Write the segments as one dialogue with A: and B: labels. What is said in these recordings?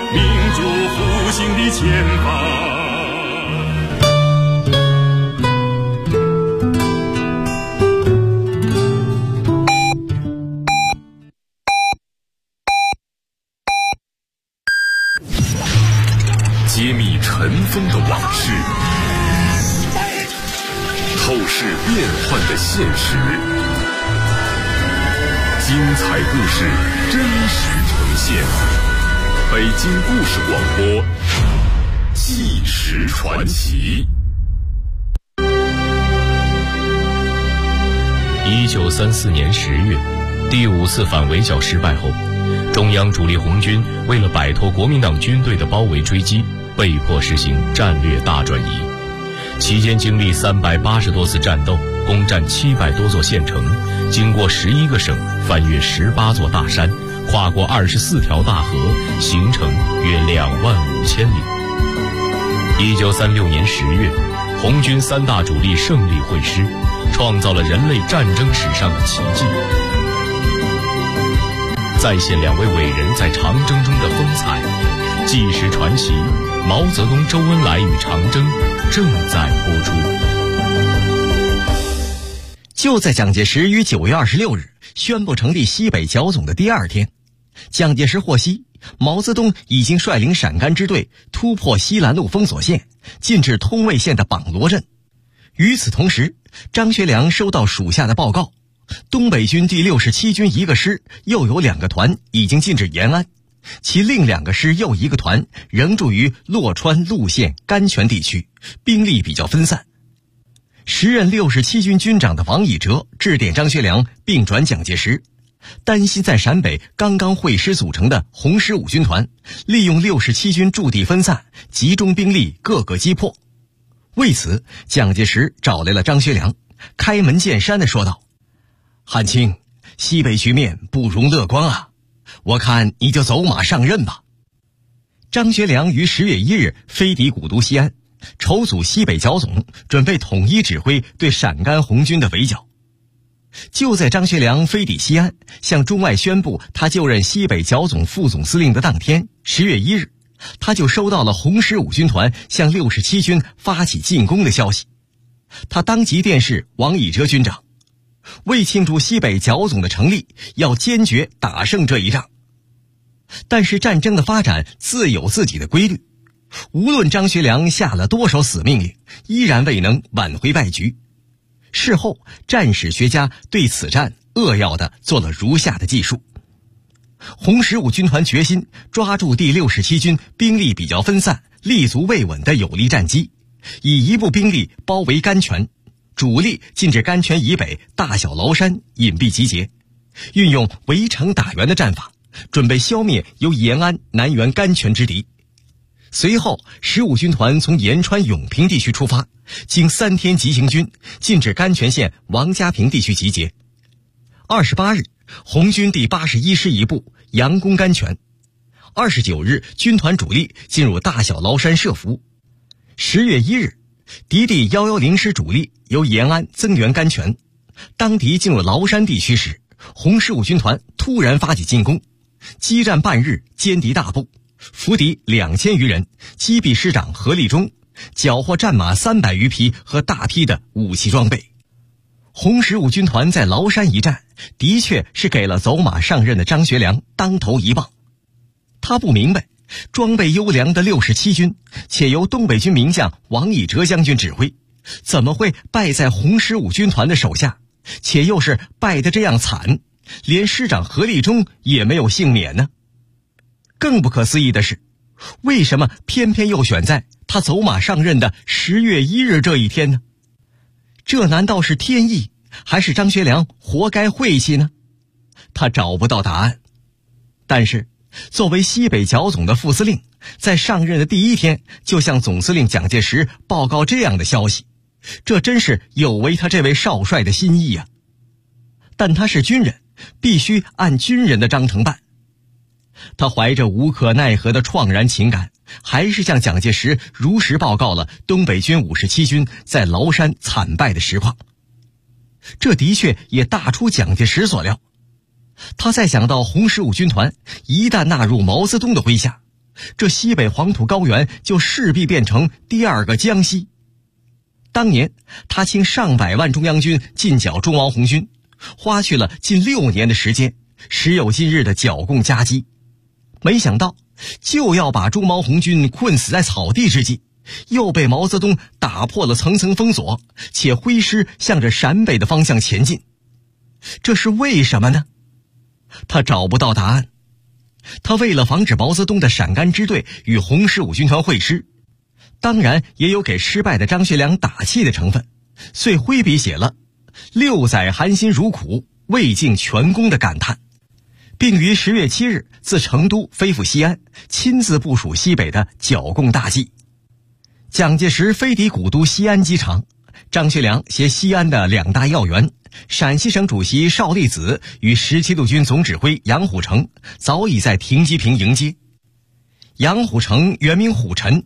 A: 民族复兴的前方。揭秘尘封的往事，透视变幻的现实，精彩故事真实呈现。北京故事广播，纪实传奇。
B: 1934年10月，第5次反围剿失败后，中央主力红军为了摆脱国民党军队的包围追击，被迫实行战略大转移。期间经历380多次战斗，攻占700多座县城，经过11个省，翻越18座大山，跨过24条大河，行程约25000里。1936年10月，红军3大主力胜利会师，创造了人类战争史上的奇迹，再现2位伟人在长征中的风采。纪实传奇，毛泽东、周恩来与长征正在播出。
C: 就在蒋介石于9月26日宣布成立西北剿总的第2天，蒋介石获悉毛泽东已经率领陕甘支队突破西兰路封锁线，进至通渭县的榜罗镇。与此同时，张学良收到属下的报告，东北军第67军1个师又有2个团已经进至延安，其另2个师又1个团仍驻于洛川、陆县、甘泉地区，兵力比较分散。时任67军军长的王以哲致电张学良，并转蒋介石，担心在陕北刚刚会师组成的红15军团利用67军驻地分散，集中兵力各个击破。为此，蒋介石找来了张学良，开门见山地说道：汉卿，西北局面不容乐观啊，我看你就走马上任吧。张学良于10月1日飞抵古都西安，筹组西北剿总，准备统一指挥对陕甘红军的围剿。就在张学良飞抵西安，向中外宣布他就任西北剿总副总司令的当天，10月1日，他就收到了红15军团向67军发起进攻的消息。他当即电示王以哲军长，为庆祝西北剿总的成立，要坚决打胜这一仗。但是战争的发展自有自己的规律，无论张学良下了多少死命令，依然未能挽回败局。事后，战史学家对此战扼要地做了如下的记述：红15军团决心抓住第67军兵力比较分散、立足未稳的有利战机，以一部兵力包围甘泉，主力进至甘泉以北大小崂山隐蔽集结，运用围城打援的战法，准备消灭由延安南援甘泉之敌。随后，15军团从延川永平地区出发，经3天急行军，进至甘泉县王家坪地区集结。28日，红军第81师一部佯攻甘泉。29日，军团主力进入大小崂山设伏。10月1日，敌第110师主力由延安增援甘泉。当敌进入崂山地区时，红15军团突然发起进攻，激战半日，歼敌大部，俘敌2000余人，击毙师长何立忠，缴获战马300余匹和大批的武器装备。红15军团在崂山一战，的确是给了走马上任的张学良当头一棒。他不明白，装备优良的67军，且由东北军名将王以哲将军指挥，怎么会败在红15军团的手下，且又是败得这样惨，连师长何立忠也没有幸免呢？更不可思议的是，为什么偏偏又选在他走马上任的10月1日这一天呢？这难道是天意，还是张学良活该晦气呢？他找不到答案。但是作为西北剿总的副司令，在上任的第1天就向总司令蒋介石报告这样的消息，这真是有违他这位少帅的心意啊。但他是军人，必须按军人的章程办。他怀着无可奈何的怆然情感，还是向蒋介石如实报告了东北军57军在崂山惨败的实况。这的确也大出蒋介石所料。他再想到红15军团一旦纳入毛泽东的麾下， 这西北黄土高原就势必变成第二个江西。当年他倾上百万中央军进剿中毛红军，花去了近6年的时间，时有今日的剿共佳绩。没想到就要把中毛红军困死在草地之际，又被毛泽东打破了层层封锁，且挥师向着陕北的方向前进。这是为什么呢？他找不到答案。他为了防止毛泽东的陕甘支队与红15军团会师，当然也有给失败的张学良打气的成分，遂挥笔写了6载含辛茹苦，未尽全功的感叹，并于10月7日自成都飞赴西安，亲自部署西北的剿共大计。蒋介石飞抵古都西安机场，张学良携西安的2大要员，陕西省主席邵力子与17路军总指挥杨虎城早已在停机坪迎接。杨虎城原名虎臣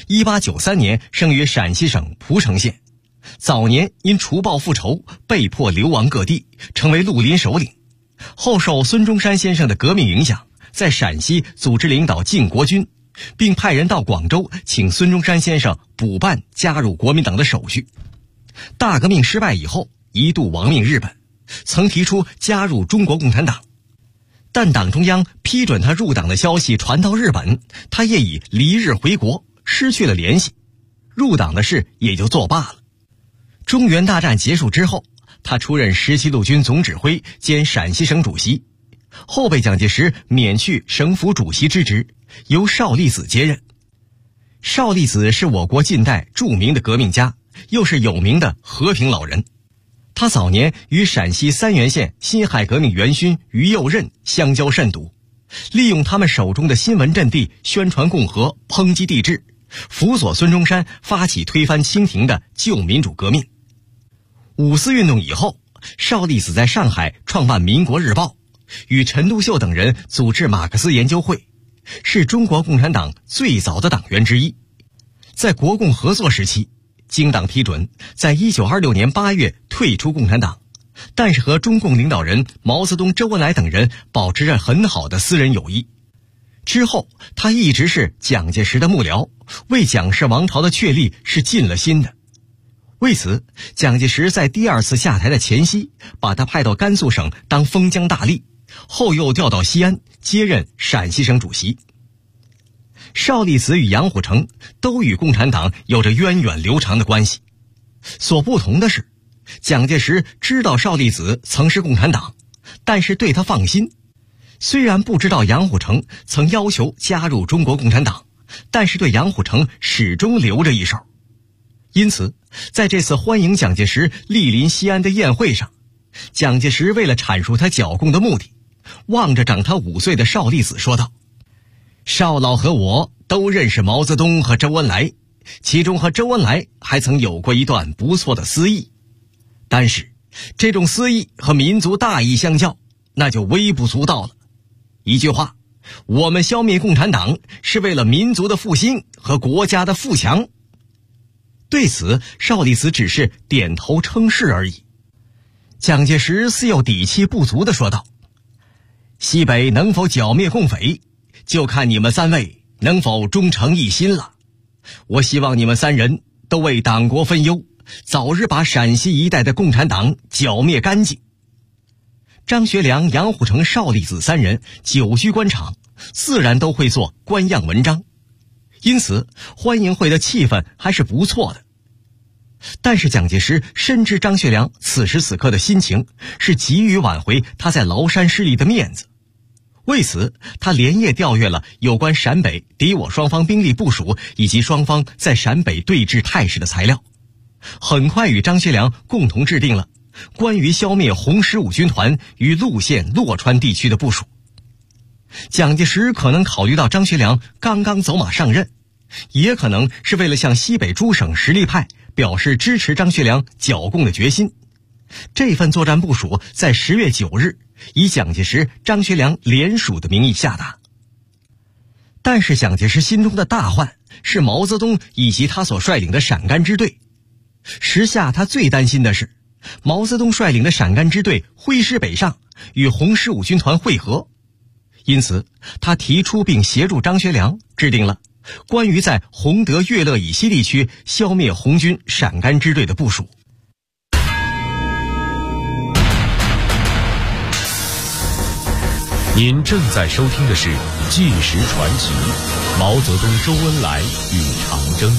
C: ，1893年生于陕西省蒲城县，早年因除暴复仇被迫流亡各地，成为绿林首领。后受孙中山先生的革命影响，在陕西组织领导靖国军，并派人到广州请孙中山先生补办加入国民党的手续。大革命失败以后，一度亡命日本，曾提出加入中国共产党，但党中央批准他入党的消息传到日本，他业已离日回国，失去了联系，入党的事也就作罢了。中原大战结束之后，他出任17路军总指挥兼陕西省主席，后被蒋介石免去省府主席之职，由邵力子接任。邵力子是我国近代著名的革命家，又是有名的和平老人。他早年与陕西三原县辛亥革命元勋于右任相交甚笃，利用他们手中的新闻阵地宣传共和，抨击帝制，辅佐孙中山发起推翻清廷的旧民主革命。五四运动以后，邵力子在上海创办《民国日报》，与陈独秀等人组织马克思研究会，是中国共产党最早的党员之一。在国共合作时期，经党批准，在1926年8月退出共产党，但是和中共领导人毛泽东、周恩来等人保持着很好的私人友谊。之后他一直是蒋介石的幕僚，为蒋氏王朝的确立是尽了心的。为此，蒋介石在第2次下台的前夕，把他派到甘肃省当封疆大吏，后又调到西安接任陕西省主席。邵力子与杨虎城都与共产党有着源远流长的关系，所不同的是，蒋介石知道邵力子曾是共产党，但是对他放心。虽然不知道杨虎城曾要求加入中国共产党，但是对杨虎城始终留着一手。因此，在这次欢迎蒋介石莅临西安的宴会上，蒋介石为了阐述他剿共的目的，望着长他5岁的邵力子说道：邵老和我都认识毛泽东和周恩来，其中和周恩来还曾有过一段不错的私义，但是这种私义和民族大义相较，那就微不足道了。一句话，我们消灭共产党是为了民族的复兴和国家的富强。对此，邵力子只是点头称是而已。蒋介石似有底气不足地说道：西北能否剿灭共匪，就看你们3位能否忠诚一心了。我希望你们3人都为党国分忧，早日把陕西一带的共产党剿灭干净。张学良、杨虎城、邵力子3人久居官场，自然都会做官样文章，因此欢迎会的气氛还是不错的。但是蒋介石深知张学良此时此刻的心情，是急于挽回他在崂山失利的面子。为此，他连夜调阅了有关陕北敌我双方兵力部署以及双方在陕北对峙态势的材料，很快与张学良共同制定了关于消灭红15军团于陆县洛川地区的部署。蒋介石可能考虑到张学良刚刚走马上任，也可能是为了向西北诸省实力派表示支持张学良剿共的决心。这份作战部署在10月9日以蒋介石、张学良联署的名义下达。但是蒋介石心中的大患是毛泽东以及他所率领的陕甘支队。时下他最担心的是毛泽东率领的陕甘支队挥师北上，与红15军团会合。 因此他提出并协助张学良制定了关于在洪德岳乐以西地区消灭红军陕甘支队的部署。
B: 您正在收听的是《纪实传奇》，毛泽东、周恩来与长征。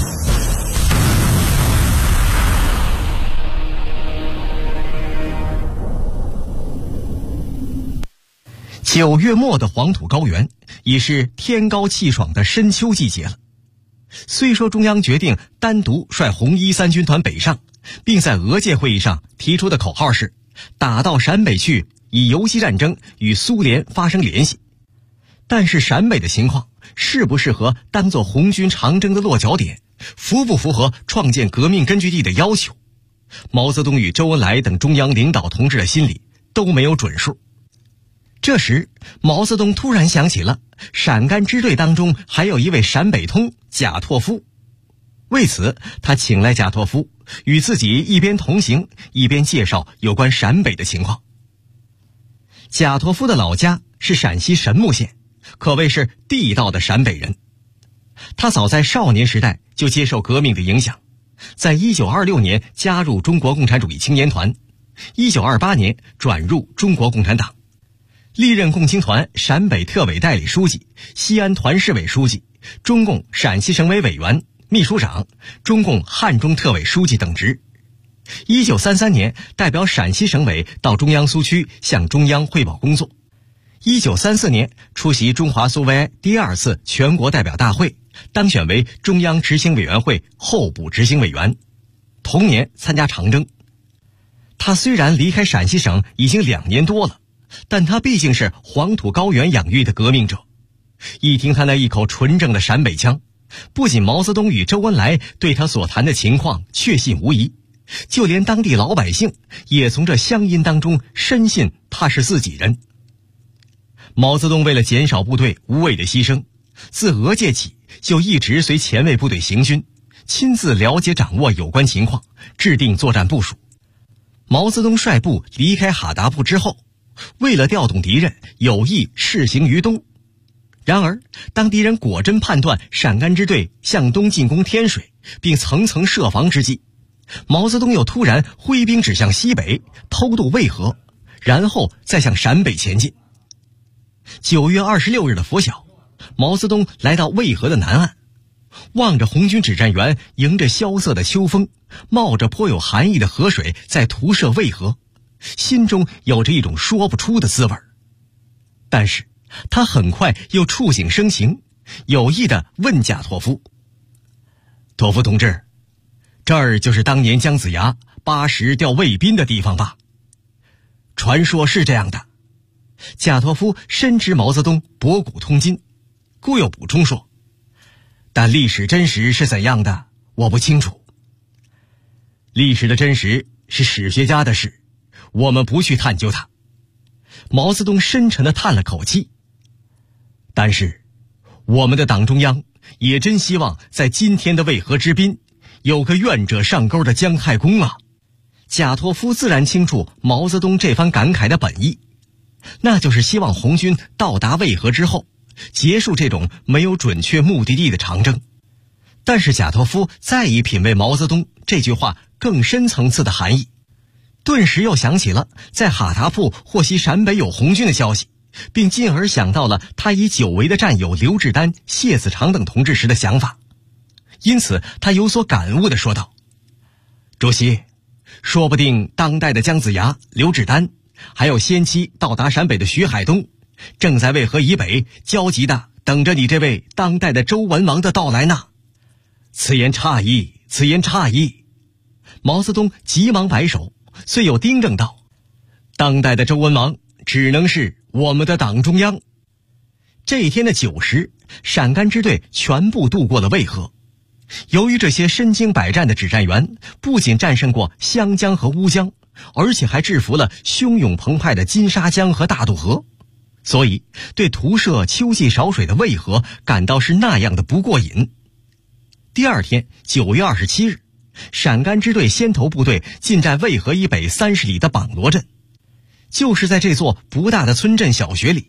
C: 9月末的黄土高原已是天高气爽的深秋季节了。虽说中央决定单独率红一三军团北上，并在俄界会议上提出的口号是打到陕北去，以游击战争与苏联发生联系，但是陕北的情况适不适合当作红军长征的落脚点，符不符合创建革命根据地的要求，毛泽东与周恩来等中央领导同志的心里都没有准数。这时毛泽东突然想起了陕甘支队当中还有一位陕北通贾拓夫，为此他请来贾拓夫与自己一边同行一边介绍有关陕北的情况。贾拓夫的老家是陕西神木县，可谓是地道的陕北人。他早在少年时代就接受革命的影响，在1926年加入中国共产主义青年团，1928年转入中国共产党，历任共青团陕北特委代理书记、西安团市委书记、中共陕西省委委员、秘书长、中共汉中特委书记等职。1933年代表陕西省委到中央苏区向中央汇报工作。1934年出席中华苏维埃第2次全国代表大会，当选为中央执行委员会候补执行委员。同年参加长征。他虽然离开陕西省已经2年多了，但他毕竟是黄土高原养育的革命者。一听他那一口纯正的陕北腔，不仅毛泽东与周恩来对他所谈的情况确信无疑，就连当地老百姓也从这乡音当中深信他是自己人。毛泽东为了减少部队无谓的牺牲，自俄界起就一直随前卫部队行军，亲自了解掌握有关情况，制定作战部署。毛泽东率部离开哈达铺之后，为了调动敌人，有意试行于东。然而当敌人果真判断陕甘支队向东进攻天水，并层层设防之际，毛泽东又突然挥兵指向西北，偷渡渭河，然后再向陕北前进。9月26日的拂晓，毛泽东来到渭河的南岸，望着红军指战员迎着萧瑟的秋风，冒着颇有寒意的河水在涂射渭河，心中有着一种说不出的滋味。但是他很快又触景生情，有意地问贾拓夫：拓夫同志，这儿就是当年姜子牙8时调卫兵的地方吧？传说是这样的。贾拓夫深知毛泽东博古通今，故又补充说：但历史真实是怎样的，我不清楚。历史的真实是史学家的事，我们不去探究它。毛泽东深沉地叹了口气。但是我们的党中央也真希望在今天的渭河之滨有个愿者上钩的姜太公啊。贾拓夫自然清楚毛泽东这番感慨的本意，那就是希望红军到达渭河之后，结束这种没有准确目的地的长征。但是贾拓夫再一品味毛泽东这句话更深层次的含义，顿时又想起了在哈达铺获悉陕北有红军的消息，并进而想到了他以久违的战友刘志丹、谢子长等同志时的想法。因此他有所感悟地说道：主席，说不定当代的姜子牙、刘志丹，还有先期到达陕北的徐海东，正在渭河以北焦急地等着你这位当代的周文王的到来呢。此言差矣，此言差矣。毛泽东急忙摆手，遂又订正道：当代的周文王只能是我们的党中央。这一天的9时，陕甘支队全部渡过了渭河。由于这些身经百战的指战员不仅战胜过湘江和乌江，而且还制服了汹涌澎湃的金沙江和大渡河，所以对涂射秋季少水的渭河感到是那样的不过瘾。第二天9月27日，陕甘支队先头部队进占渭河以北30里的榜罗镇。就是在这座不大的村镇小学里，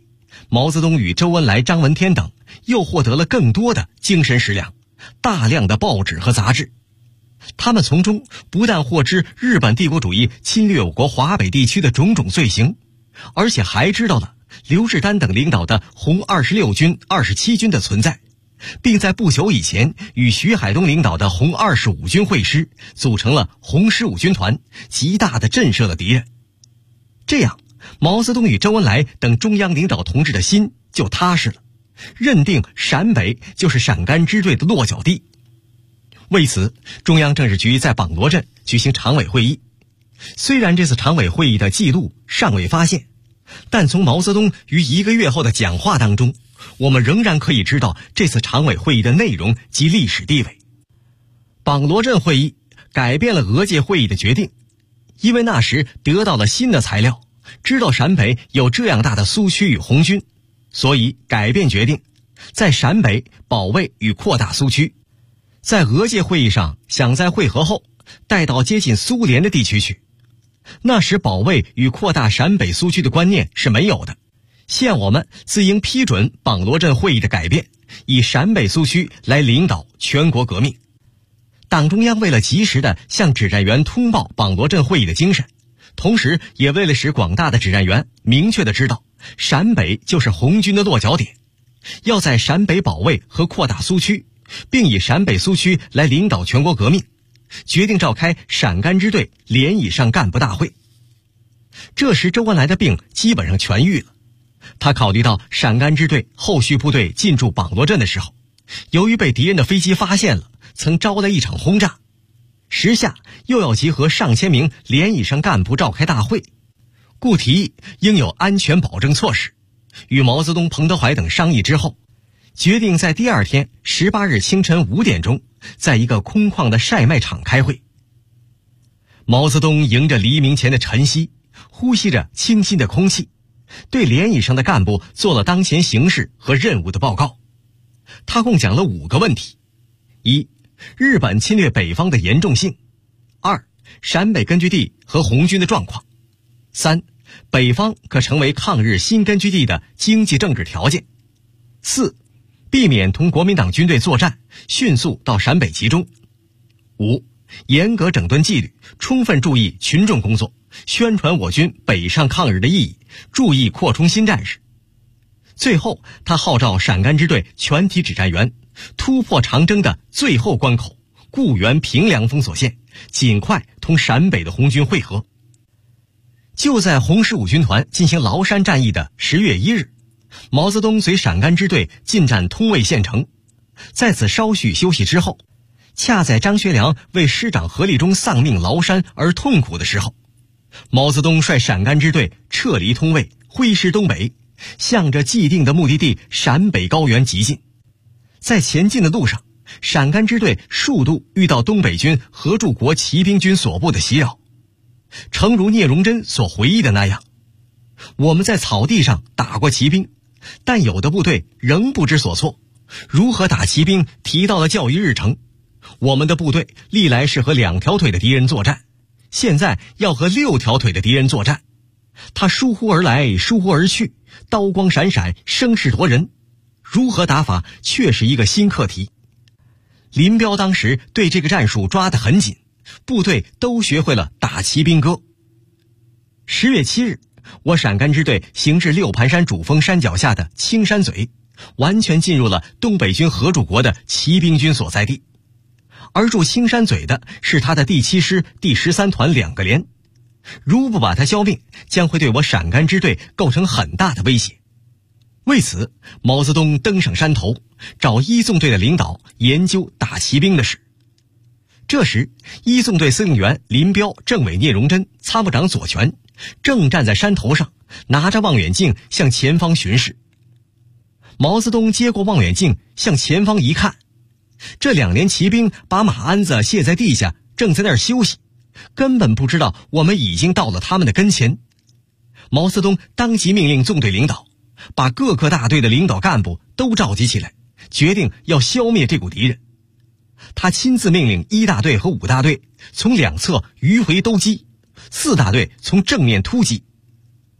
C: 毛泽东与周恩来、张闻天等又获得了更多的精神食粮，大量的报纸和杂志。他们从中不但获知日本帝国主义侵略我国华北地区的种种罪行，而且还知道了刘志丹等领导的红26军、27军的存在，并在不久以前与徐海东领导的红25军会师，组成了红15军团，极大地震慑了敌人。这样，毛泽东与周恩来等中央领导同志的心就踏实了，认定陕北就是陕甘支队的落脚地。为此，中央政治局在榜罗镇举行常委会议。虽然这次常委会议的记录尚未发现，但从毛泽东于1个月后的讲话当中，我们仍然可以知道这次常委会议的内容及历史地位。榜罗镇会议改变了俄界会议的决定，因为那时得到了新的材料，知道陕北有这样大的苏区与红军，所以改变决定，在陕北保卫与扩大苏区。在俄界会议上，想在会合后带到接近苏联的地区去。那时保卫与扩大陕北苏区的观念是没有的，现我们自应批准榜罗镇会议的改变，以陕北苏区来领导全国革命。党中央为了及时地向指战员通报榜罗镇会议的精神，同时也为了使广大的指战员明确地知道陕北就是红军的落脚点，要在陕北保卫和扩大苏区，并以陕北苏区来领导全国革命，决定召开陕甘支队连以上干部大会。这时周恩来的病基本上痊愈了，他考虑到陕甘支队后续部队进驻榜罗镇的时候，由于被敌人的飞机发现了，曾招来一场轰炸，时下又要集合上千名连以上干部召开大会，故提议应有安全保证措施。与毛泽东、彭德怀等商议之后，决定在第二天18日清晨5点钟，在一个空旷的晒麦场开会。毛泽东迎着黎明前的晨曦，呼吸着清新的空气，对连以上的干部做了当前形势和任务的报告。他共讲了5个问题：一、日本侵略北方的严重性；二、陕北根据地和红军的状况；三、北方可成为抗日新根据地的经济政治条件；四、避免同国民党军队作战，迅速到陕北集中；五、严格整顿纪律，充分注意群众工作，宣传我军北上抗日的意义，注意扩充新战士。最后，他号召陕甘支队全体指战员突破长征的最后关口固原平凉封锁线，尽快同陕北的红军会合。就在红15军团进行崂山战役的10月1日，毛泽东随陕甘支队进占通渭县城，在此稍许休息之后，恰在张学良为师长何立中丧命崂山而痛苦的时候，毛泽东率陕甘支队撤离通渭，挥师东北，向着既定的目的地陕北高原急进。在前进的路上，陕甘支队数度遇到东北军合众国骑兵军所部的袭扰。诚如聂荣臻所回忆的那样，我们在草地上打过骑兵，但有的部队仍不知所措，如何打骑兵提到了教育日程。我们的部队历来是和2条腿的敌人作战，现在要和6条腿的敌人作战。他疏忽而来，疏忽而去，刀光闪闪，声势夺人，如何打法却是一个新课题。林彪当时对这个战术抓得很紧，部队都学会了打骑兵歌。10月7日，我陕甘支队行至六盘山主峰山脚下的青山嘴，完全进入了东北军合众国的骑兵军所在地。而驻青山嘴的是他的第7师第13团2个连，如不把他消灭，将会对我陕甘支队构成很大的威胁。为此，毛泽东登上山头，找1纵队的领导研究打骑兵的事。这时，1纵队司令员林彪、政委聂荣臻、参谋长左权正站在山头上，拿着望远镜向前方巡视。毛泽东接过望远镜，向前方一看，这2连骑兵把马鞍子卸在地下，正在那儿休息，根本不知道我们已经到了他们的跟前。毛泽东当即命令纵队领导把各个大队的领导干部都召集起来，决定要消灭这股敌人。他亲自命令1大队和5大队从2侧迂回兜击，4大队从正面突击。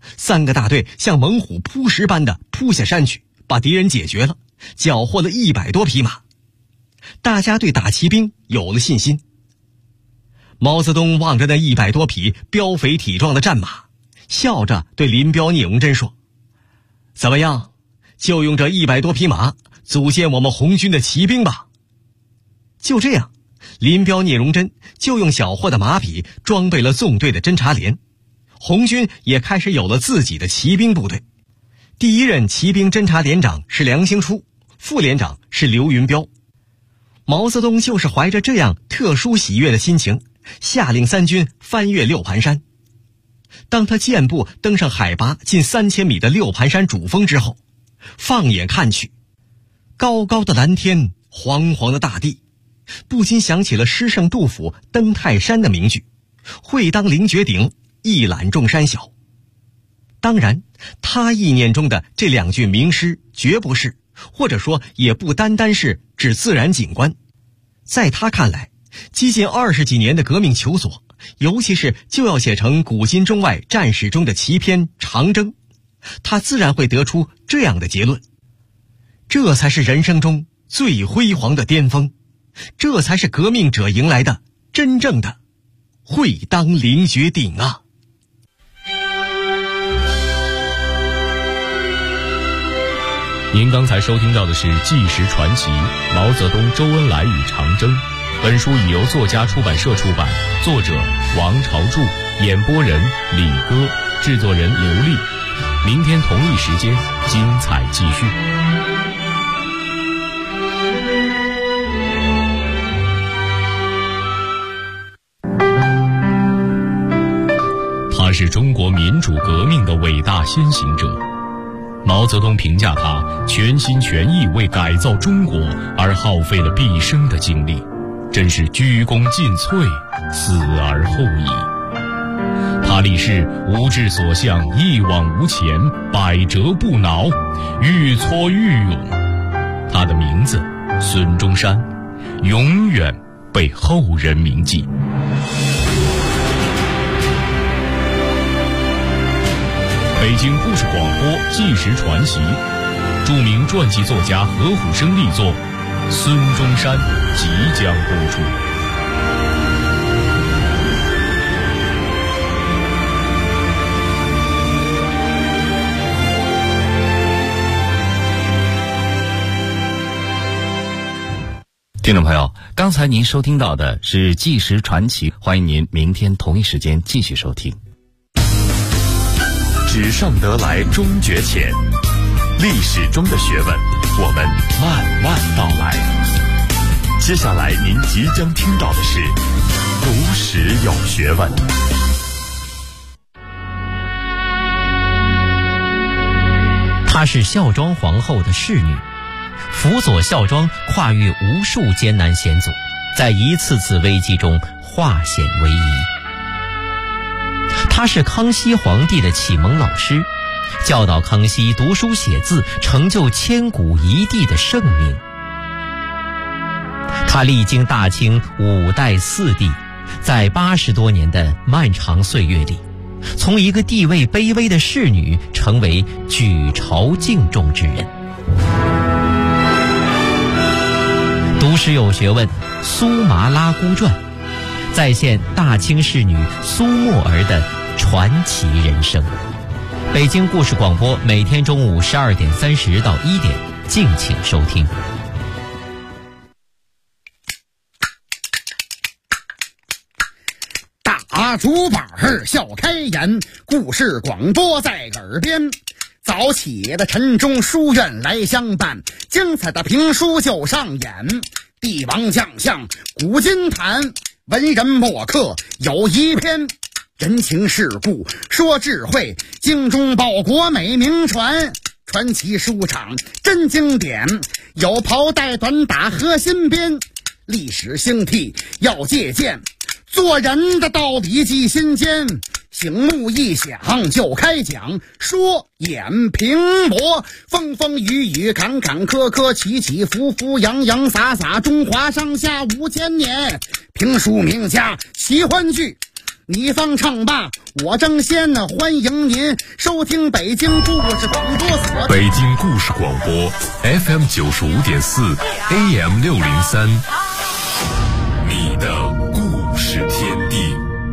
C: 3个大队像猛虎扑食般的扑下山去，把敌人解决了，缴获了100多匹马。大家对打骑兵有了信心。毛泽东望着那100多匹膘肥体壮的战马，笑着对林彪、聂荣臻说：“怎么样，就用这100多匹马组建我们红军的骑兵吧。”就这样，林彪、聂荣臻就用缴获的马匹装备了纵队的侦察连，红军也开始有了自己的骑兵部队。第1任骑兵侦察连长是梁兴初，副连长是刘云彪。毛泽东就是怀着这样特殊喜悦的心情，下令3军翻越六盘山。当他健步登上海拔近3000米的六盘山主峰之后，放眼看去，高高的蓝天，黄黄的大地，不禁想起了诗圣杜甫登泰山的名句：会当凌绝顶，一览众山小。当然，他意念中的这2句名诗绝不是，或者说也不单单是指自然景观。在他看来，几近20几年的革命求索，尤其是就要写成古今中外战史中的奇篇《长征》，他自然会得出这样的结论：这才是人生中最辉煌的巅峰，这才是革命者迎来的真正的会当凌绝顶啊！
B: 您刚才收听到的是《纪实传奇：毛泽东、周恩来与长征》。本书已由作家出版社出版，作者王朝柱，演播人李歌，制作人刘丽。明天同一时间，精彩继续。他是中国民主革命的伟大先行者。毛泽东评价他全心全意为改造中国而耗费了毕生的精力，真是鞠躬尽瘁，死而后已。他立誓无志所向，一往无前，百折不挠，愈挫愈勇。他的名字孙中山永远被后人铭记。北京故事广播纪实传奇，著名传记作家何虎生力作《孙中山》即将播出。
D: 听众朋友，刚才您收听到的是纪实传奇，欢迎您明天同一时间继续收听。
A: 纸上得来终觉浅，历史中的学问，我们慢慢道来。接下来您即将听到的是读史有学问。
E: 她是孝庄皇后的侍女，辅佐孝庄跨越无数艰难险阻，在一次次危机中化险为夷。他是康熙皇帝的启蒙老师，教导康熙读书写字，成就千古一帝的盛名。他历经大清5代4帝，在80多年的漫长岁月里，从一个地位卑微的侍女，成为举朝敬重之人。读史有学问，苏麻拉姑传再现大清侍女苏沫儿的传奇人生。北京故事广播每天中午12点30到1点，敬请收听。
F: 大竹板笑开颜，故事广播在耳边。早起的晨钟书院来相伴，精彩的评书就上演。帝王将相古今谈，文人墨客有一篇。人情世故说智慧，精忠报国美名传。传奇书场真经典，有袍带短打和新编。历史兴替要借鉴，做人的道理记心间。醒目一响就开讲，说演评驳，风风雨雨坎坎坷坷，起起伏伏洋洋洒洒，中华上下5000年。评书名家奇欢聚， 你方唱罢我争先呢，欢迎您收听北京故事广播所。
A: 北京故事广播 FM 95.4 AM 603，你的故事天地。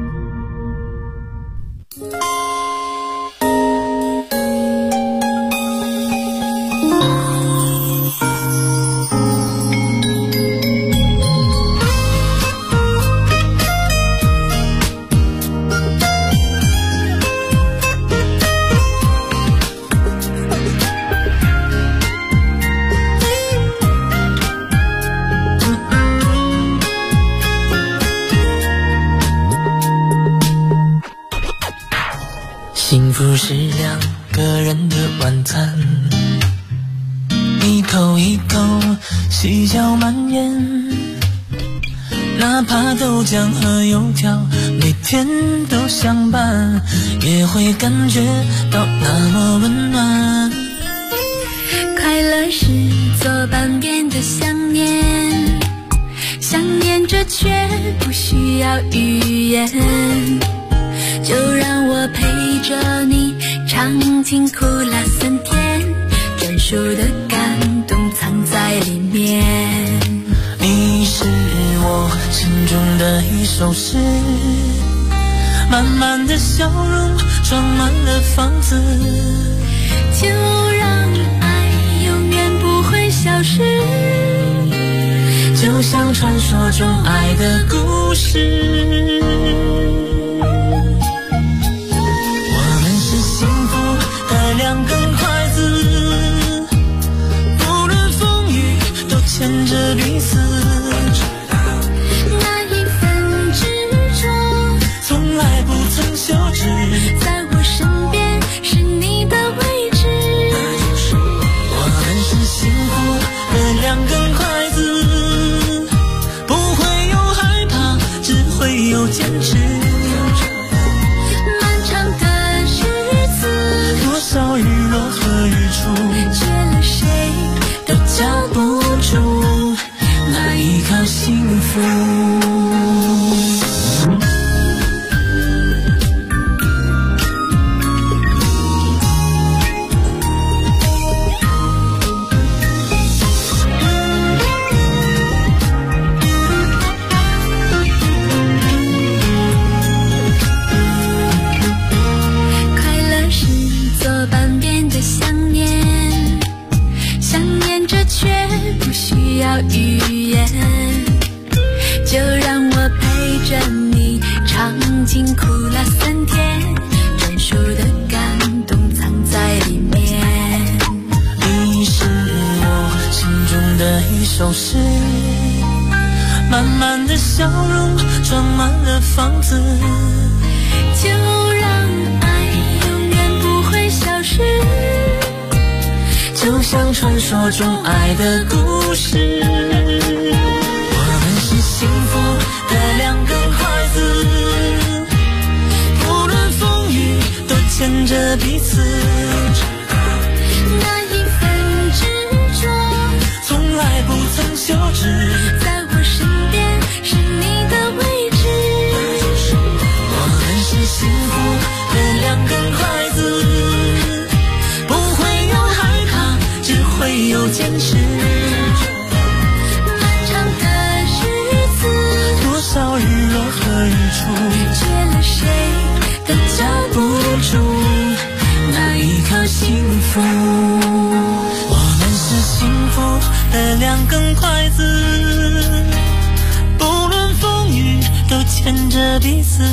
G: 幸福是两个人的晚餐，一口一口细嚼慢咽，哪怕豆浆和油条每天都相伴，也会感觉到那么温暖。
H: 快乐是左半边的想念，想念着却不需要语言，就让我陪着你尝尽苦辣酸甜，专属的感动藏在里面。
G: 你是我心中的一首诗，满满的笑容装满了房子，
H: 就让爱永远不会消失，
G: 就像传说中爱的故事。幸福的两根筷子，不论风雨都牵着彼此，
H: 那一份执着
G: 从来不曾休止，
H: 在我身边是你的位置。
G: 我们是幸福的两根筷子，不会有害怕，只会有坚持。多少日落和日出，
H: 缺了谁
G: 都交不出那一口幸福。
H: 语言，就让我陪着你尝尽苦辣酸甜，专属的感动藏在里面。
G: 你是我心中的一首诗，满满的笑容装满了房子，
H: 就让爱永远不会消失，
G: 就像传说中爱的故事。我们是幸福的两根筷子，不论风雨都牵着彼此，
H: 那一份执着
G: 从来不曾休止，
H: 在我身边是你的位置。
G: 我们是幸福的两根筷子，不会有害怕，只会有坚持。
H: 漫长的日子，
G: 多少日落和日出，
H: 缺了谁
G: 都交不出那一口幸福。我们是幸福的两根筷子，不论风雨都牵着彼此，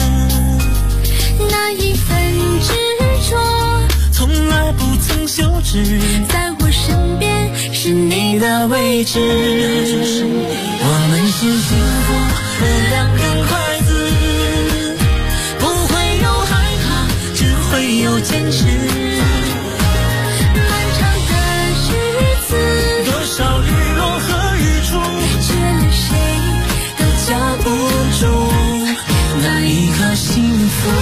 H: 那一份执着
G: 从来不曾休止，
H: 在我身边是你的位置。
G: 我们是幸福的两根筷子，不会有害怕，只会有坚持。
H: 漫长的日子，
G: 多少日落和日出，
H: 缺了谁
G: 都交不住那一刻幸福。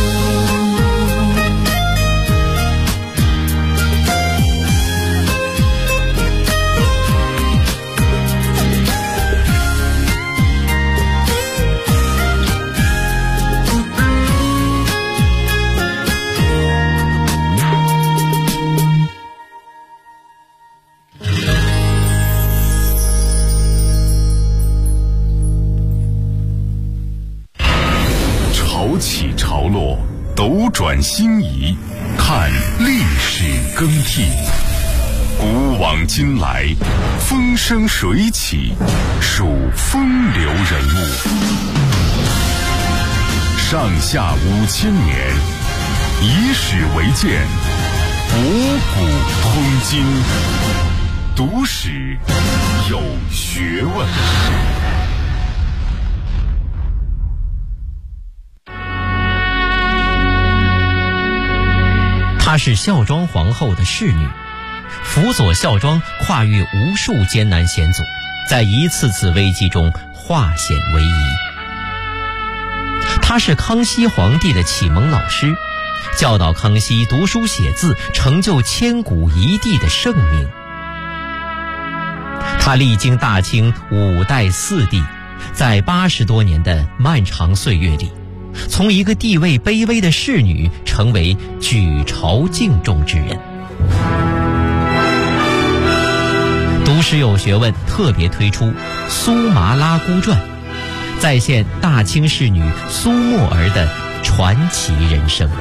A: 斗转星移，看历史更替，古往今来，风生水起，数风流人物。上下5000年，以史为鉴，博古通今，读史有学问。
E: 她是孝庄皇后的侍女，辅佐孝庄跨越无数艰难险阻，在一次次危机中化险为夷。她是康熙皇帝的启蒙老师，教导康熙读书写字，成就千古一帝的盛名。她历经大清5代4帝，在80多年的漫长岁月里，从一个地位卑微的侍女成为举朝敬重之人。读史有学问特别推出《苏麻拉姑传》，再现大清侍女苏沫儿的传奇人生。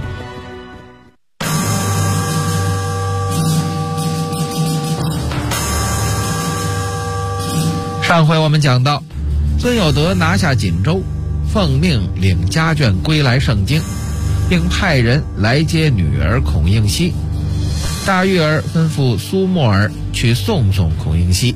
I: 上回我们讲到，孙有德拿下锦州，奉命领家眷归来盛京，并派人来接女儿孔应熙。大玉儿吩咐苏沫儿去送孔应熙。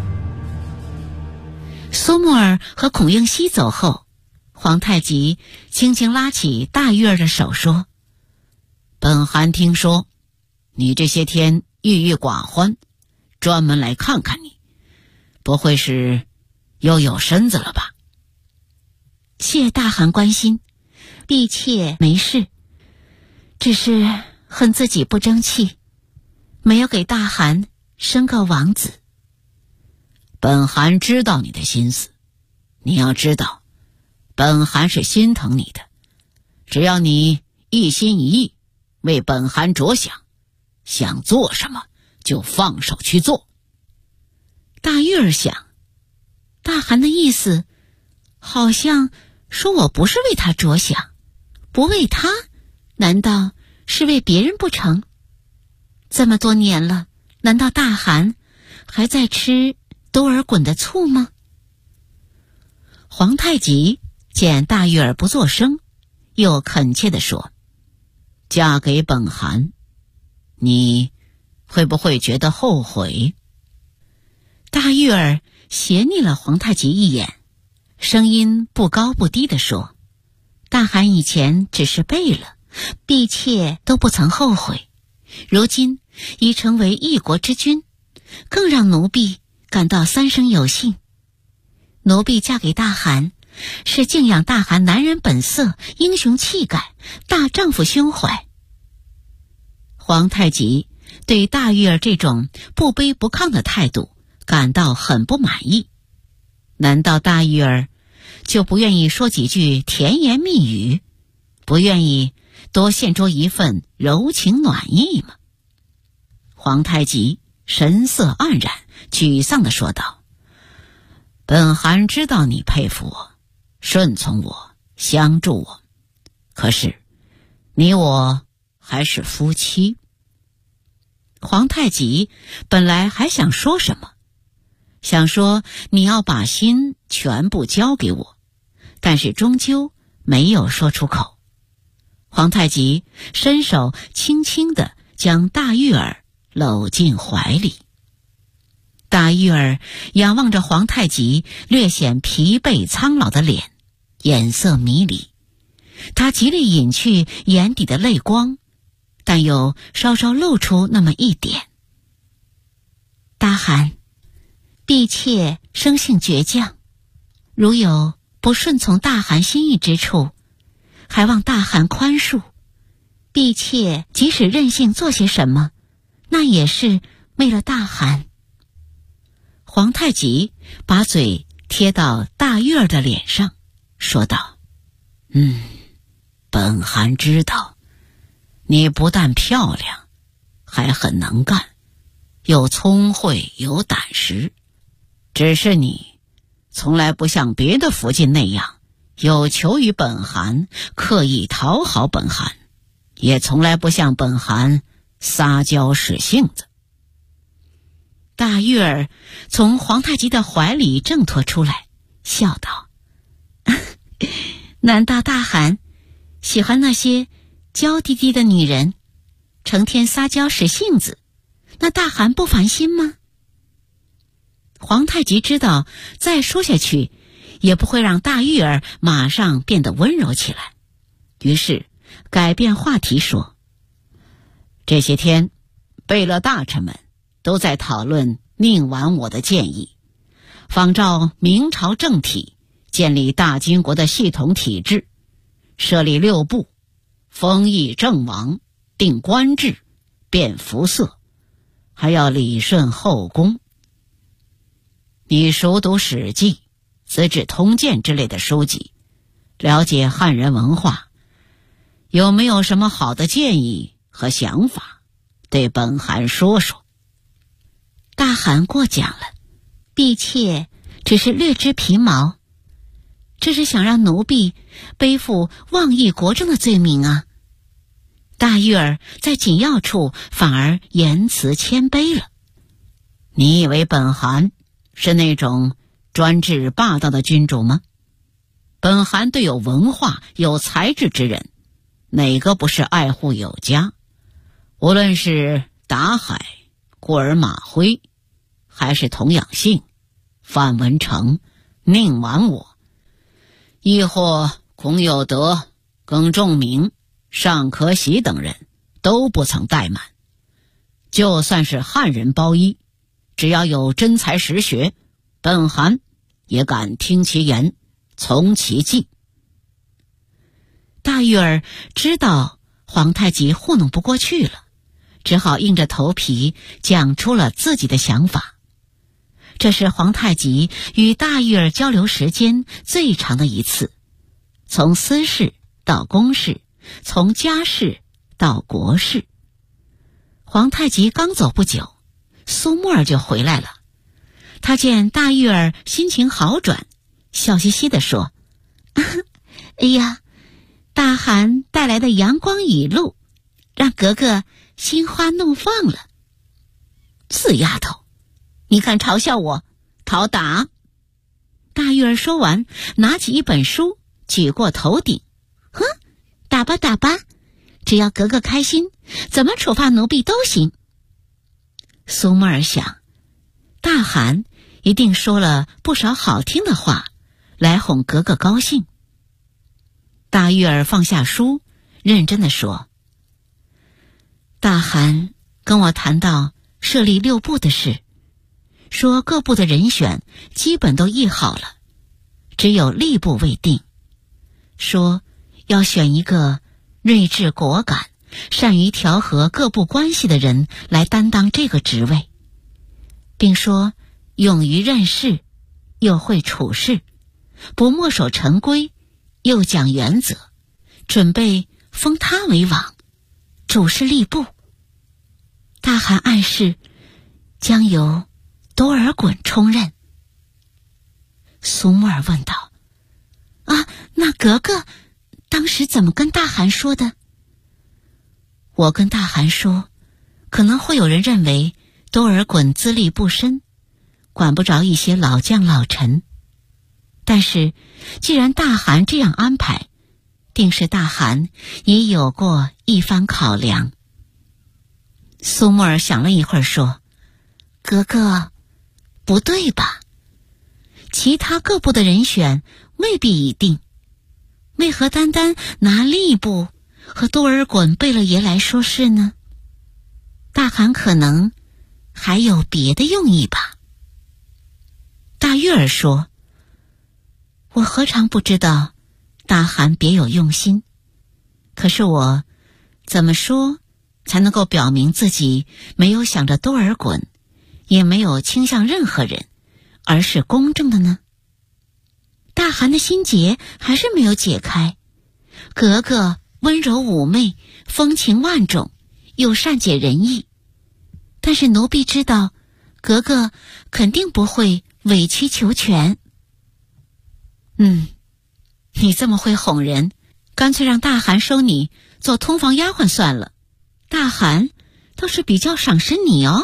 J: 苏沫儿和孔应熙走后，皇太极轻轻拉起大玉儿的手说：“本汗听说你这些天郁郁寡欢，专门来看看你，不会是又有身子了吧？”“谢大汗关心，婢妾没事，只是恨自己不争气，没有给大汗生个王子。”“本汗知道你的心思，你要知道，本汗是心疼你的，只要你一心一意为本汗着想，想做什么就放手去做。”大玉儿想，大汗的意思好像说我不是为他着想，不为他，难道是为别人不成？这么多年了，难道大汗还在吃多尔衮的醋吗？皇太极见大玉儿不作声，又恳切地说：“嫁给本汗，你会不会觉得后悔？”大玉儿斜睨了皇太极一眼，声音不高不低地说：“大汗以前只是背了，婢妾都不曾后悔，如今已成为一国之君，更让奴婢感到三生有幸。奴婢嫁给大汗，是敬仰大汗男人本色、英雄气概、大丈夫胸怀。”皇太极对大玉儿这种不卑不亢的态度感到很不满意。难道大玉儿就不愿意说几句甜言蜜语，不愿意多献出一份柔情暖意吗？皇太极神色黯然，沮丧地说道：“本汗知道你佩服我，顺从我，相助我，可是你我还是夫妻。”皇太极本来还想说什么，想说你要把心全部交给我，但是终究没有说出口。皇太极伸手轻轻地将大玉儿搂进怀里。大玉儿仰望着皇太极略显疲惫苍老的脸，眼色迷离。她极力隐去眼底的泪光，但又稍稍露出那么一点。“大汗，婢妾生性倔强，如有不顺从大汗心意之处，还望大汗宽恕。婢妾即使任性做些什么，那也是为了大汗。”皇太极把嘴贴到大玉儿的脸上，说道：“本汗知道，你不但漂亮，还很能干，又聪慧有胆识，只是你从来不像别的福晋那样有求于本寒，刻意讨好本寒，也从来不向本寒撒娇使性子。大玉儿从皇太极的怀里挣脱出来，笑道：难道大寒喜欢那些娇滴滴的女人，成天撒娇使性子，那大寒不烦心吗？皇太极知道再说下去也不会让大玉儿马上变得温柔起来，于是改变话题说：这些天贝勒大臣们都在讨论宁婉我的建议，仿照明朝政体，建立大金国的系统体制，设立6部，封邑正王，定官制，变服色，还要理顺后宫。你熟读《史记》《资治通鉴》之类的书籍，了解汉人文化，有没有什么好的建议和想法，对本寒说说？大寒过奖了，婢妾只是略知皮毛，这是想让奴婢背负妄议国政的罪名啊。大玉儿在紧要处反而言辞谦卑了。你以为本寒是那种专制霸道的君主吗？本寒对有文化有才智之人，哪个不是爱护有加？无论是达海、顾尔马辉，还是童养性、范文成、宁婉我，亦或孔有德、耿仲明、尚可喜等人，都不曾怠慢。就算是汉人包衣，只要有真才实学，本寒也敢听其言，从其计。大玉儿知道皇太极糊弄不过去了，只好硬着头皮讲出了自己的想法。这是皇太极与大玉儿交流时间最长的一次，从私事到公事，从家事到国事。皇太极刚走不久，苏沫儿就回来了。他见大玉儿心情好转，笑嘻嘻地说：哎呀，大寒带来的阳光雨露，让格格心花怒放了。死丫头，你敢嘲笑我，讨打！大玉儿说完，拿起一本书举过头顶，哼，打吧打吧，只要格格开心，怎么处罚奴婢都行。苏沫儿想，大寒一定说了不少好听的话来哄格格高兴。大玉儿放下书，认真地说：大寒跟我谈到设立6部的事，说各部的人选基本都议好了，只有吏部未定，说要选一个睿智果敢、善于调和各部关系的人来担当这个职位，并说勇于任事，又会处事，不墨守成规，又讲原则，准备封他为王，主事吏部。大寒暗示将由多尔衮充任。苏沫儿问道：啊，那格格当时怎么跟大寒说的？我跟大寒说，可能会有人认为多尔衮资历不深，管不着一些老将老臣，但是既然大寒这样安排，定是大寒也有过一番考量。苏沫儿想了一会儿说：格格，不对吧？其他各部的人选未必已定，为何单单拿吏部和多尔衮贝勒爷来说事呢？大寒可能还有别的用意吧。大玉儿说：我何尝不知道大寒别有用心，可是我怎么说才能够表明自己没有想着多尔衮，也没有倾向任何人，而是公正的呢？大寒的心结还是没有解开，格格温柔妩媚，风情万种，又善解人意，但是奴婢知道格格肯定不会委曲求全。 你这么会哄人，干脆让大汗收你做通房丫鬟算了。大汗倒是比较赏识你哦。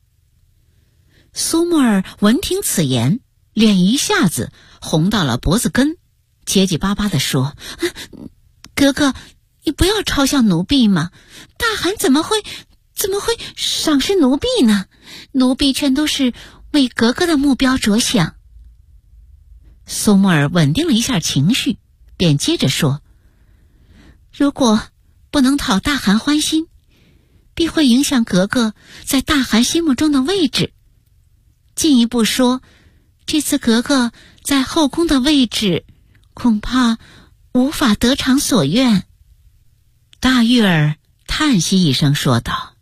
J: 苏沫儿闻听此言，脸一下子红到了脖子根，结结巴巴地说：哥哥，你不要嘲笑奴婢嘛，大汗怎么会赏识奴婢呢？奴婢全都是为格格的目标着想。苏沫儿稳定了一下情绪，便接着说：如果不能讨大汗欢心，必会影响格格在大汗心目中的位置。进一步说，这次格格在后宫的位置恐怕无法得偿所愿。大玉儿叹息一声说道：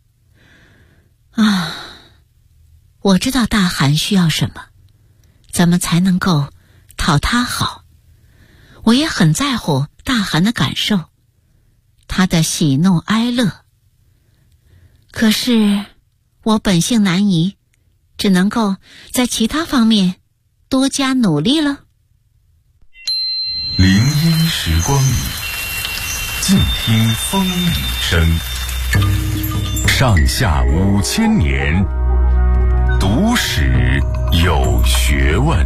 J: 我知道大汗需要什么，怎么才能够讨他好。我也很在乎大汗的感受，他的喜怒哀乐。可是我本性难移，只能够在其他方面多加努力了。
A: 林荫时光里，静听风雨声。上下5000年，读史有学问。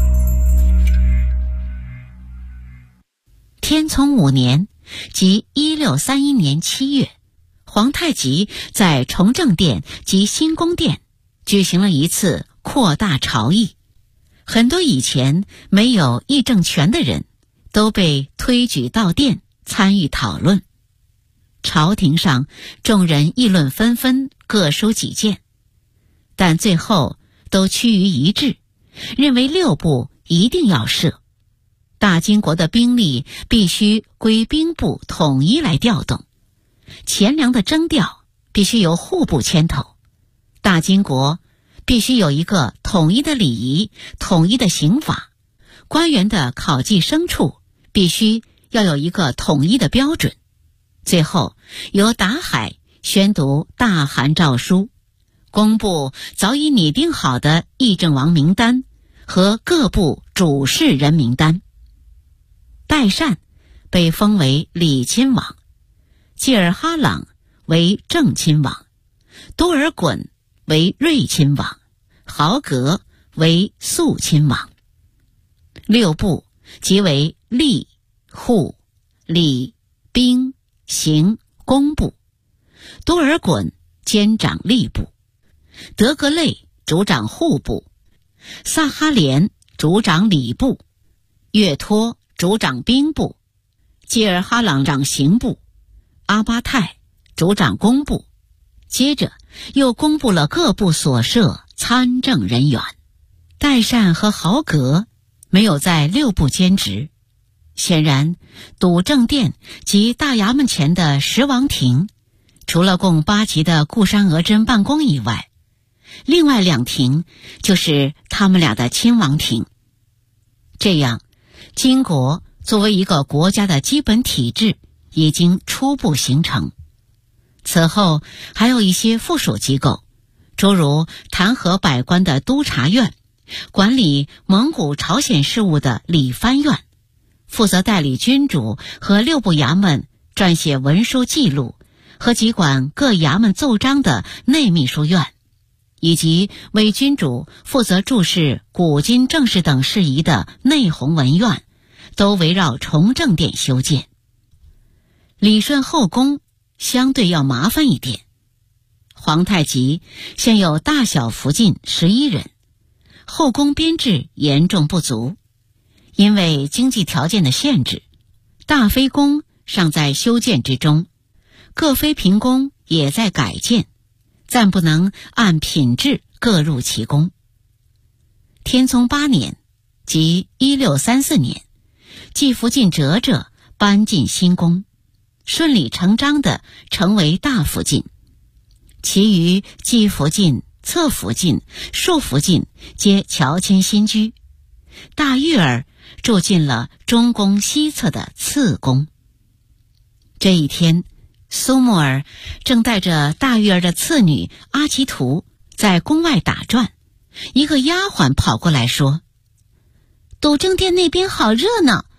J: 天聪5年，即1631年7月，皇太极在崇政殿及新宫殿举行了一次扩大朝议，很多以前没有议政权的人都被推举到殿参与讨论。朝廷上众人议论纷纷，各抒己见，但最后都趋于一致，认为6部一定要设，大金国的兵力必须归兵部统一来调动，钱粮的征调必须由户部牵头，大金国必须有一个统一的礼仪、统一的刑法，官员的考绩牲畜必须要有一个统一的标准。最后由达海宣读大汗诏书，公布早已拟定好的议政王名单和各部主事人名单。代善被封为礼亲王，济尔哈朗为正亲王，多尔衮为睿亲王，豪格为肃亲王。6部即为吏、户、礼、兵、刑、工部。多尔衮兼掌吏部，德格类主掌户部，萨哈连主掌礼部，岳托主掌兵部，济尔哈朗掌刑部，阿巴泰主掌工部。接着又公布了各部所设参政人员。代善和豪格没有在6部兼职，显然笃政殿及大衙门前的十王亭，除了供8级的固山额真办公以外，另外2亭就是他们俩的亲王亭。这样，金国作为一个国家的基本体制已经初步形成。此后还有一些附属机构，诸如弹劾百官的督察院，管理蒙古朝鲜事务的理藩院，负责代理君主和6部衙门撰写文书记录和集管各衙门奏章的内秘书院，以及为君主负责注释古今政事等事宜的内弘文院，都围绕崇政殿修建。理顺后宫相对要麻烦一点，皇太极现有大小福晋11人，后宫编制严重不足。因为经济条件的限制，大妃宫尚在修建之中，各妃嫔宫也在改建，暂不能按品质各入其宫。天聪8年，即1634年，季福晋哲哲搬进新宫，顺理成章地成为大福晋，其余季福晋、侧福晋、庶福晋皆乔迁新居。大玉儿住进了中宫西侧的次宫。这一天，苏沫儿正带着大玉儿的次女阿奇图在宫外打转，一个丫鬟跑过来说：“笃政殿那边好热闹，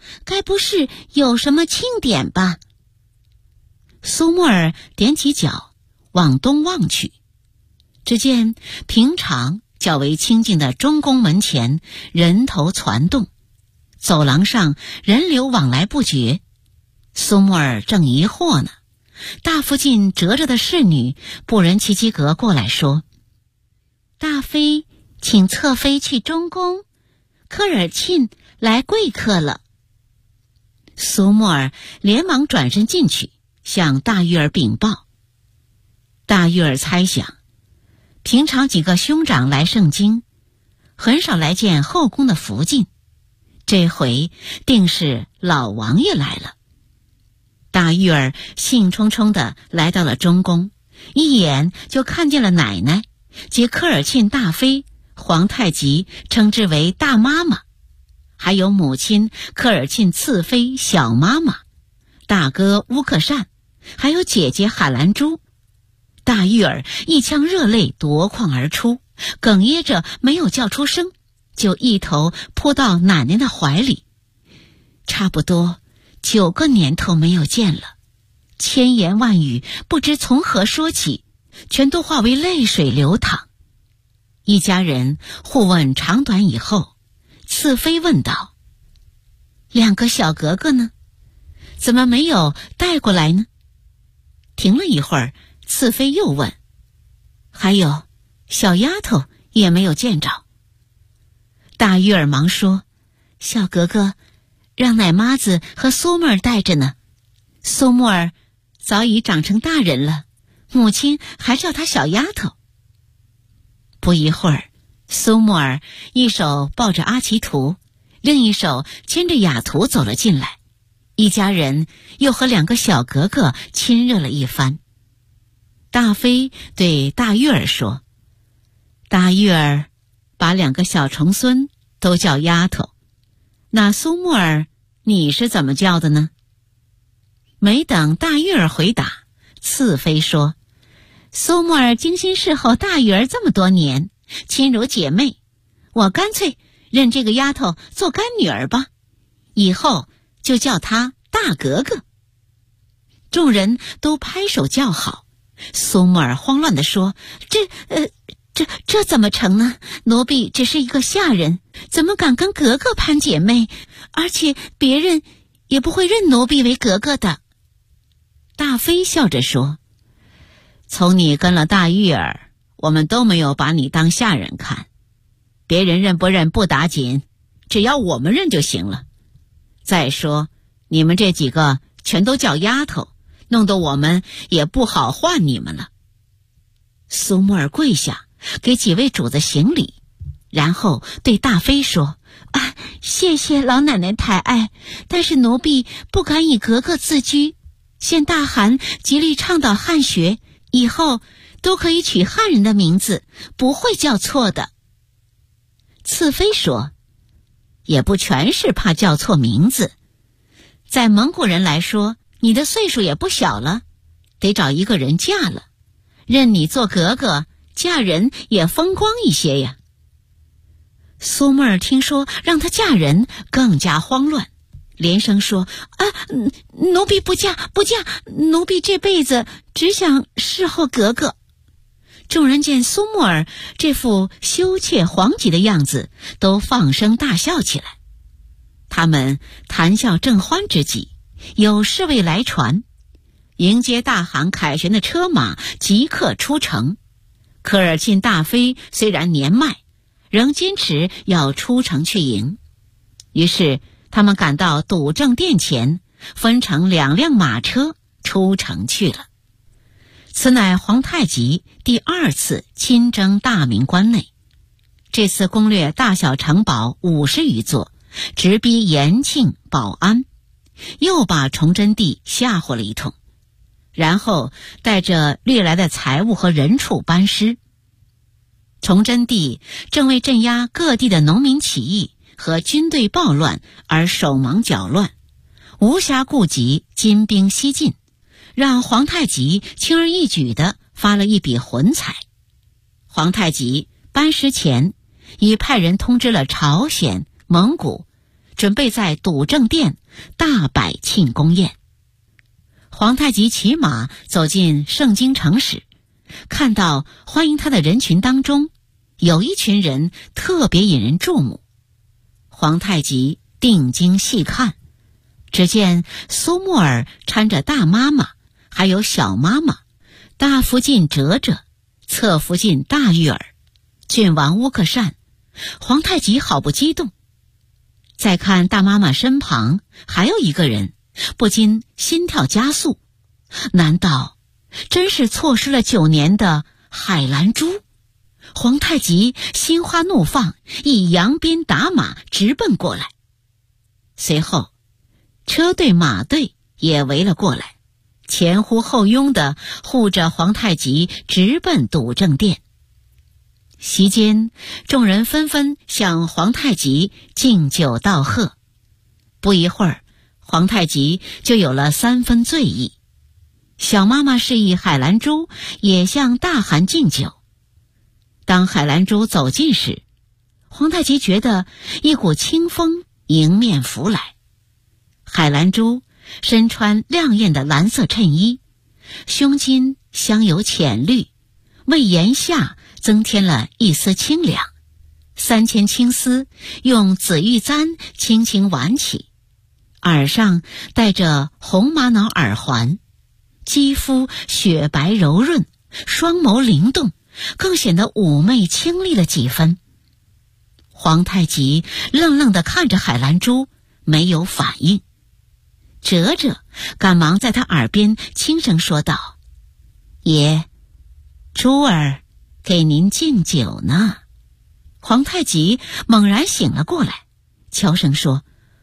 J: 该不是有什么庆典吧？苏沫儿踮起脚往东望去，只见平常较为清静的中宫门前人头攒动，走廊上人流往来不绝。苏沫儿正疑惑呢，大附近折着的侍女不仁齐齐格过来说：大妃请侧妃去中宫，科尔沁来贵客了。苏沫儿连忙转身进去，向大玉儿禀报。大玉儿猜想，平常几个兄长来盛京，很少来见后宫的福晋，这回定是老王爷来了。大玉儿兴冲冲地来到了中宫，一眼就看见了奶奶及科尔沁大妃，皇太极称之为大妈妈，还有母亲科尔沁次妃小妈妈，大哥乌克善，还有姐姐海兰珠。大玉儿一腔热泪夺眶而出，哽咽着没有叫出声，就一头扑到奶奶的怀里。差不多9个年头没有见了，千言万语不知从何说起，全都化为泪水流淌。一家人互问长短以后，次妃问道：两个小格格呢？怎么没有带过来呢？停了一会儿，次妃又问：还有小丫头也没有见着。大玉儿忙说：小格格让奶妈子和苏沫儿带着呢，苏沫儿早已长成大人了，母亲还叫她小丫头。不一会儿，苏沫儿一手抱着阿奇图，另一手牵着雅图走了进来，一家人又和两个小格格亲热了一番。大妃对大玉儿说：大玉儿把两个小重孙都叫丫头，那苏沫儿你是怎么叫的呢？没等大玉儿回答，次妃说：苏沫儿精心侍候大玉儿这么多年，亲如姐妹，我干脆认这个丫头做干女儿吧，以后就叫她大格格。众人都拍手叫好。苏沫儿慌乱地说：这怎么成呢？奴婢只是一个下人，怎么敢跟格格攀姐妹？而且别人也不会认奴婢为格格的。大妃笑着说：从你跟了大玉儿，我们都没有把你当下人看，别人认不认不打紧，只要我们认就行了。再说你们这几个全都叫丫头，弄得我们也不好唤你们了。苏沫儿跪下给几位主子行礼，然后对大妃说：谢谢老奶奶抬爱，但是奴婢不敢以格格自居，现大汗极力倡导汉学，以后都可以取汉人的名字，不会叫错的。次妃说：也不全是怕叫错名字，在蒙古人来说，你的岁数也不小了，得找一个人嫁了，认你做格格，嫁人也风光一些呀。苏沫儿听说让她嫁人，更加慌乱，连声说：奴婢不嫁，奴婢这辈子只想侍候格格。众人见苏沫儿这副羞怯惶急的样子，都放声大笑起来。他们谈笑正欢之际，有侍卫来传，迎接大汗凯旋的车马即刻出城。科尔沁大妃虽然年迈，仍坚持要出城去迎。于是他们赶到笃正殿前，分成2辆马车出城去了。此乃皇太极第2次亲征大明关内，这次攻略大小城堡50余座，直逼延庆、保安，又把崇祯帝吓唬了一通，然后带着掠来的财物和人畜班师。崇祯帝正为镇压各地的农民起义和军队暴乱而手忙脚乱，无暇顾及金兵西进，让皇太极轻而易举地发了一笔浑财。皇太极班师前已派人通知了朝鲜、蒙古， 准备在赌正殿大摆庆功宴。皇太极骑马走进盛京城时，看到欢迎他的人群当中有一群人特别引人注目。皇太极定睛细看，只见苏沫儿搀着大妈妈还有小妈妈，大福晋哲哲，侧福晋大玉儿，郡王乌克善。皇太极好不激动。再看大妈妈身旁还有一个人，不禁心跳加速，难道真是错失了9年的海兰珠？皇太极心花怒放，一扬鞭打马直奔过来。随后车队马队也围了过来，前呼后拥地护着皇太极直奔赌正殿。席间，众人纷纷向皇太极敬酒道贺。不一会儿，皇太极就有了3分醉意。小妈妈示意海兰珠也向大汗敬酒。当海兰珠走近时，皇太极觉得一股清风迎面拂来。海兰珠身穿亮艳的蓝色衬衣，胸襟镶有浅绿，为檐下增添了一丝清凉。3000青丝用紫玉簪轻轻挽起，耳上戴着红玛瑙耳环，肌肤雪白柔润，双眸灵动，更显得妩媚清丽了几分。皇太极愣愣地看着海兰珠，没有反应。哲哲赶忙在他耳边轻声说道：“爷，珠儿给您敬酒呢。”皇太极猛然醒了过来，悄声说：“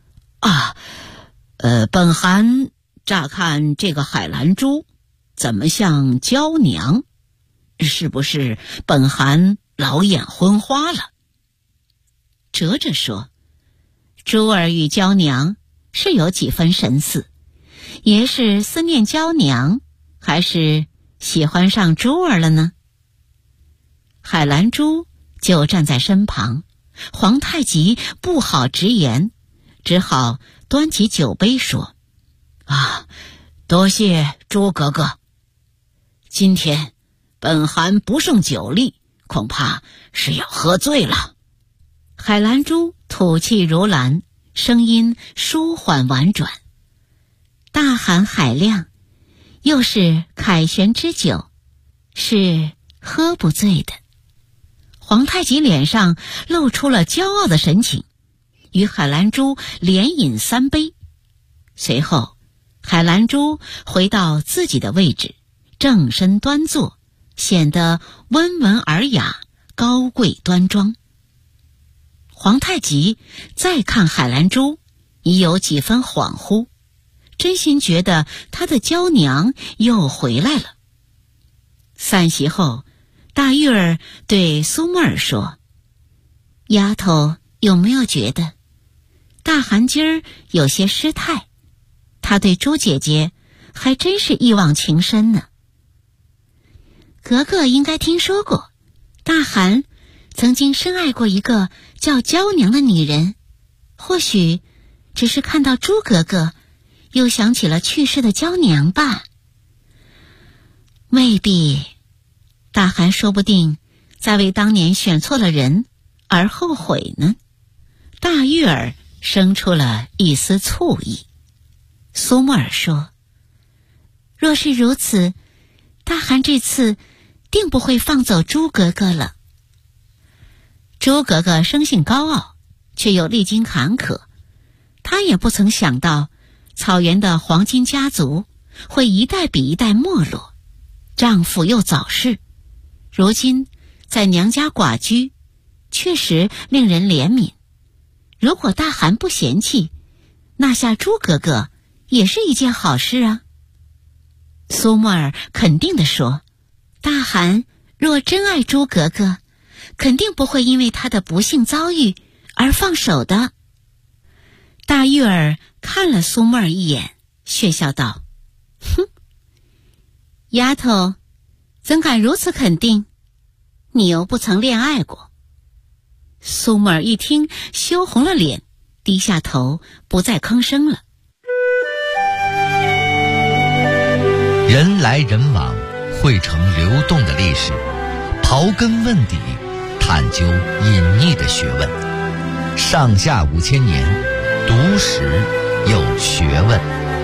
J: 本汗乍看这个海兰珠怎么像娇娘？是不是本汗老眼昏花了？”哲哲说：“珠儿与娇娘是有几分神似，爷是思念娇娘，还是喜欢上珠儿了呢？”海兰珠就站在身旁，皇太极不好直言，只好端起酒杯说：“多谢朱格格，今天本汗不胜酒力，恐怕是要喝醉了。”海兰珠吐气如兰，声音舒缓婉转：“大汗海量，又是凯旋之酒，是喝不醉的。”皇太极脸上露出了骄傲的神情，与海兰珠连饮3杯。随后海兰珠回到自己的位置，正身端坐，显得温文尔雅，高贵端庄。皇太极再看海兰珠，已有几分恍惚，真心觉得他的娇娘又回来了。散席后，大玉儿对苏沫儿说：“丫头有没有觉得大汗今儿有些失态？他对朱姐姐还真是一往情深呢。”格格应该听说过，大汗曾经深爱过一个叫娇娘的女人，或许只是看到朱格格，又想起了去世的娇娘吧。未必，大汗说不定在为当年选错了人而后悔呢。大玉儿生出了一丝醋意。苏沫儿说：“若是如此，大汗这次定不会放走朱格格了。”朱格格生性高傲，却又历经坎坷，她也不曾想到草原的黄金家族会一代比一代没落，丈夫又早逝，如今在娘家寡居，确实令人怜悯。如果大汗不嫌弃，纳下朱格格也是一件好事啊。苏沫儿肯定地说：“大汗若真爱朱格格，肯定不会因为她的不幸遭遇而放手的。”大玉儿看了苏沫儿一眼，血笑道：“哼，丫头怎敢如此肯定？你又不曾恋爱过。”苏沫儿一听羞红了脸， 低下头不再吭声了。
K: 人来人往，汇成流动的历史，刨根问底，探究隐匿的学问。上下5000年，读史有学问。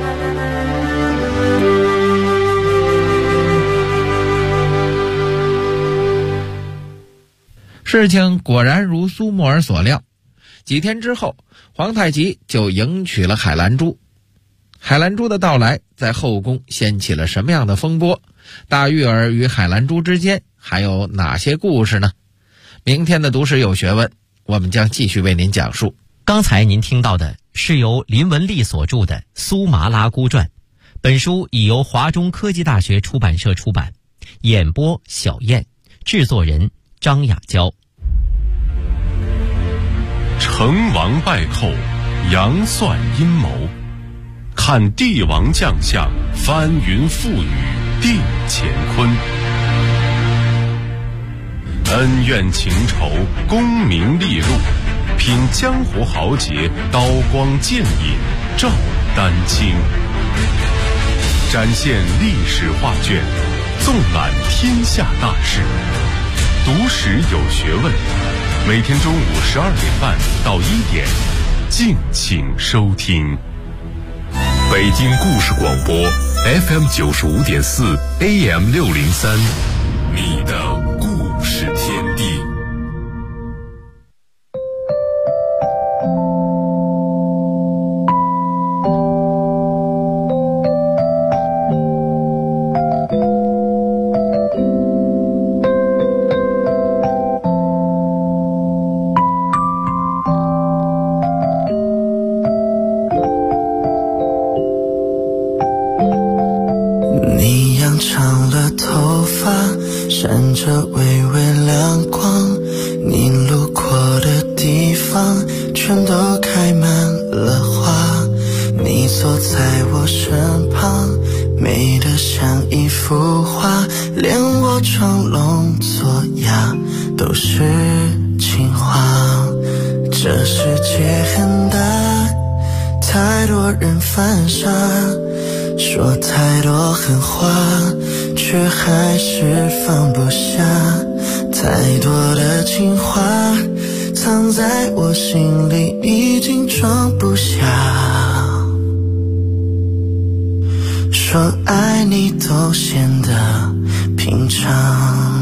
I: 事情果然如苏沫儿所料，几天之后，皇太极就迎娶了海兰珠。海兰珠的到来在后宫掀起了什么样的风波？大玉儿与海兰珠之间还有哪些故事呢？明天的读史有学问，我们将继续为您讲述。
E: 刚才您听到的是由林文丽所著的《苏麻拉姑传》，本书已由华中科技大学出版社出版，演播小燕，制作人张雅娇。
A: 成王败寇，杨算阴谋，看帝王将相，翻云覆雨定乾坤。恩怨情仇，功名利禄，品江湖豪杰，刀光剑影，照丹青。展现历史画卷，纵览天下大事。读史有学问，每天中午12点半到1点，敬请收听。北京故事广播 FM 95.4 AM 603，你的故事天地。
G: 闪着微微亮光，你路过的地方全都开满了花。你坐在我身旁，美得像一幅画，连我装聋作哑都是情话。这世界很大，太多人犯傻，说太多狠话，却还是放不下。太多的情话藏在我心里，已经装不下。说爱你都显得平常。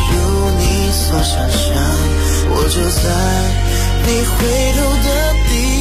G: 你回头的地